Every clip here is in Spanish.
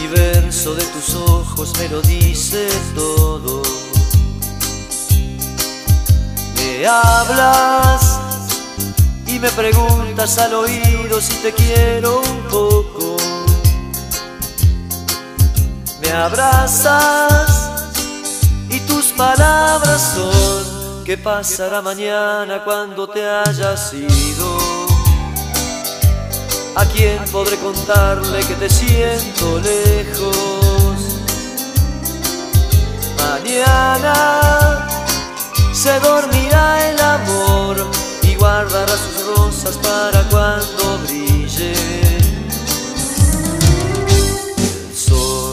universo de tus ojos me lo dice todo. Me hablas y me preguntas al oído si te quiero un poco. Me abrazas y tus palabras son: ¿qué pasará mañana cuando te hayas ido? ¿A quién podré contarle que te siento lejos? Mañana se dormirá el amor y guardará sus rosas para cuando brille el sol.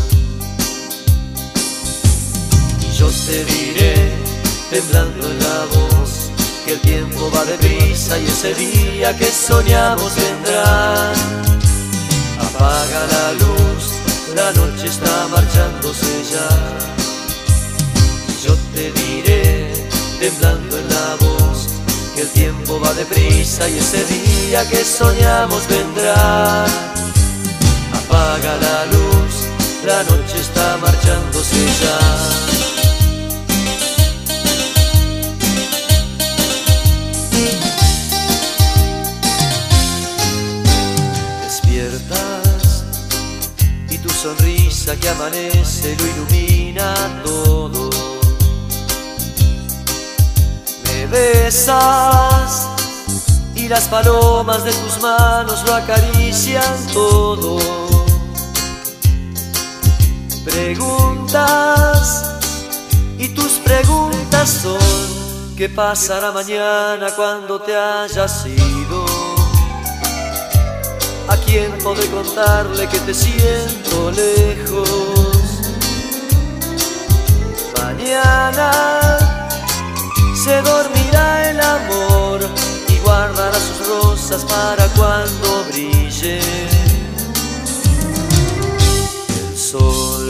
Y yo te diré, temblando en la voz, que el tiempo va deprisa y ese día que soñamos vendrá. Apaga la luz, la noche está marchándose ya. Yo te diré, temblando en la voz, que el tiempo va deprisa y ese día que soñamos vendrá. Apaga la luz, la noche está marchándose ya. Y tu sonrisa que amanece lo ilumina todo. Me besas y las palomas de tus manos lo acarician todo. Preguntas y tus preguntas son: ¿qué pasará mañana cuando te hayas ido? ¿A quién podré contarle que te siento lejos? Mañana se dormirá el amor y guardará sus rosas para cuando brille el sol.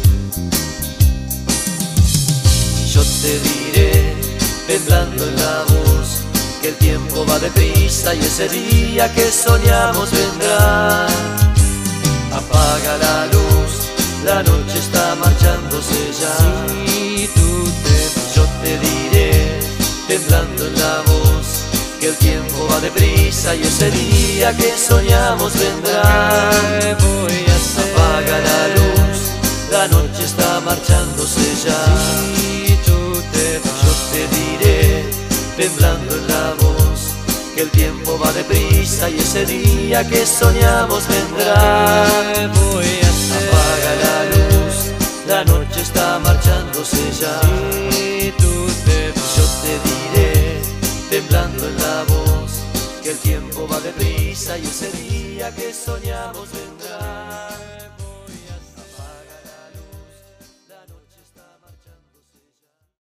Y yo te diré, temblando en la voz, que el tiempo va deprisa y ese día que soñamos vendrá. Apaga la luz, la noche está marchándose ya. Si tú te vas, yo te diré, temblando en la voz, que el tiempo va deprisa y ese día que soñamos vendrá. ¿qué voy a hacer? Apaga la luz, la noche está marchándose ya. Si tú te vas, yo te diré, temblando en la voz, que el tiempo va deprisa y ese día que soñamos vendrá. ¿qué voy a hacer? Apaga la luz, la noche está marchándose ya. Si tú te vas, yo te diré, temblando en la voz, que el tiempo va deprisa y ese día que soñamos vendrá.